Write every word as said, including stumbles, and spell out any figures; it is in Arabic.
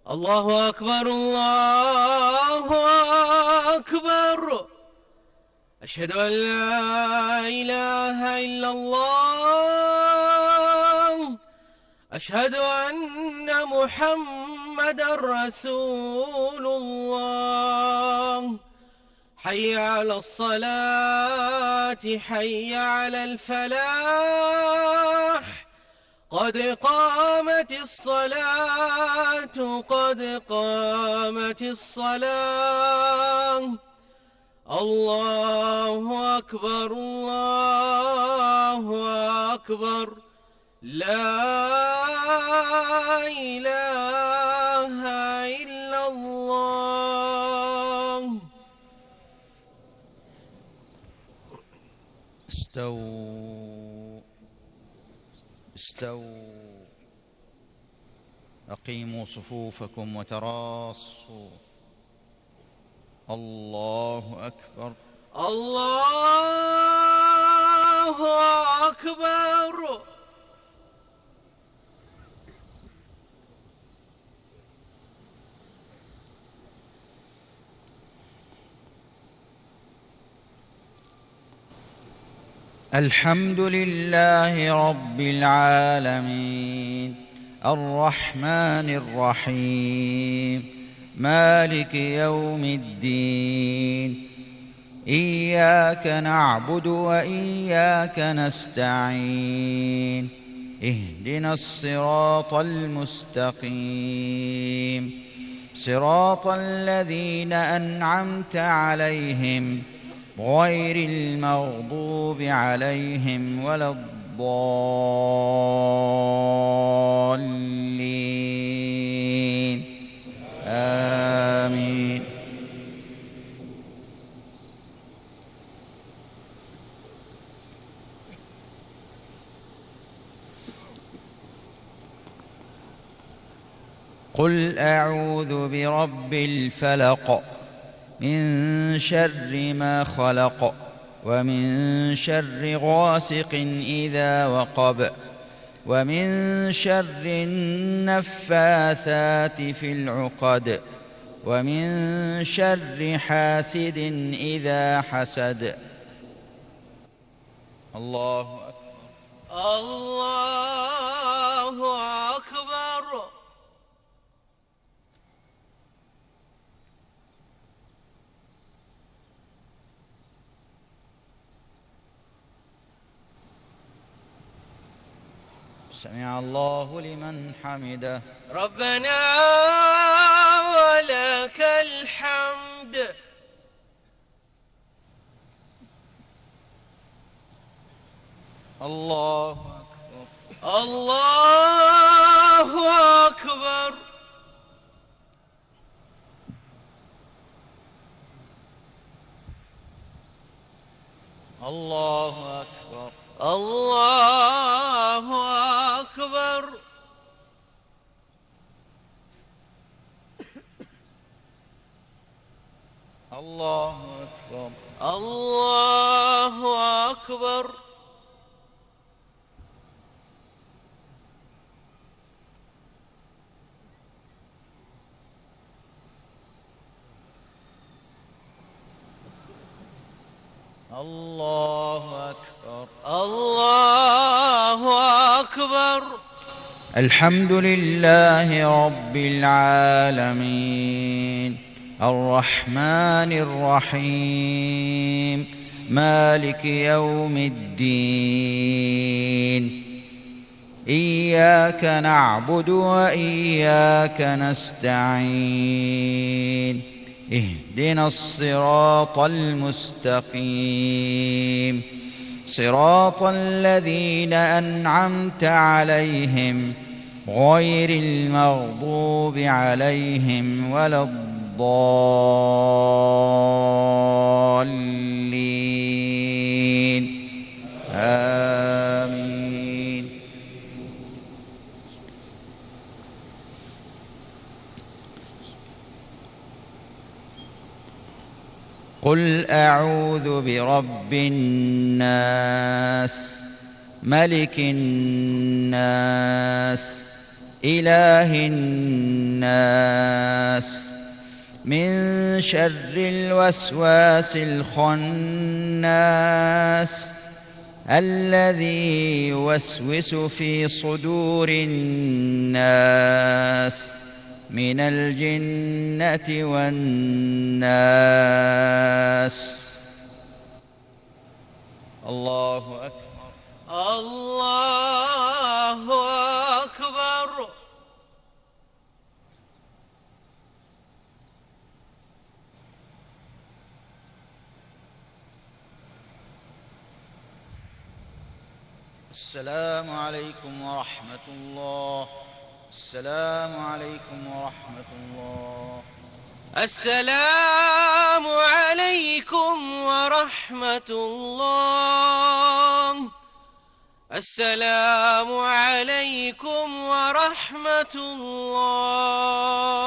الله أكبر الله أكبر. أشهد أن لا إله إلا الله. أشهد أن محمدًا رسول الله. حي على الصلاة حي على الفلاح. قد قامت الصلاة قد قامت الصلاة. الله أكبر الله أكبر. لا إله إلا الله. استووا استووا أقيموا صفوفكم وتراصوا. الله أكبر الله أكبر. الحمد لله رب العالمين الرحمن الرحيم مالك يوم الدين. إياك نعبد وإياك نستعين. اهدنا الصراط المستقيم صراط الذين أنعمت عليهم غير المغضوب عليهم ولا الضالين. آمين. قل أعوذ برب الفلق من شر ما خلق ومن شر غاسق إذا وقب ومن شر النفاثات في العقد ومن شر حاسد إذا حسد. الله أكبر الله أكبر. سمع الله لمن حمده. ربنا ولك الحمد. الله أكبر الله أكبر. الله أكبر الله أكبر. الله أكبر الله أكبر. الله أكبر الله أكبر. الحمد لله رب العالمين الرحمن الرحيم مالك يوم الدين. إياك نعبد وإياك نستعين. اهدنا الصراط المستقيم صراط الذين أنعمت عليهم غير المغضوب عليهم ولا الضالين. آمين. قل أعوذ برب الناس ملك الناس إله الناس من شر الوسواس الخناس الذي يوسوس في صدور الناس من الجنة والناس. الله أكبر. الله أكبر. السلام عليكم ورحمة الله. السلام عليكم ورحمة الله. السلام عليكم ورحمة الله. السلام عليكم ورحمة الله.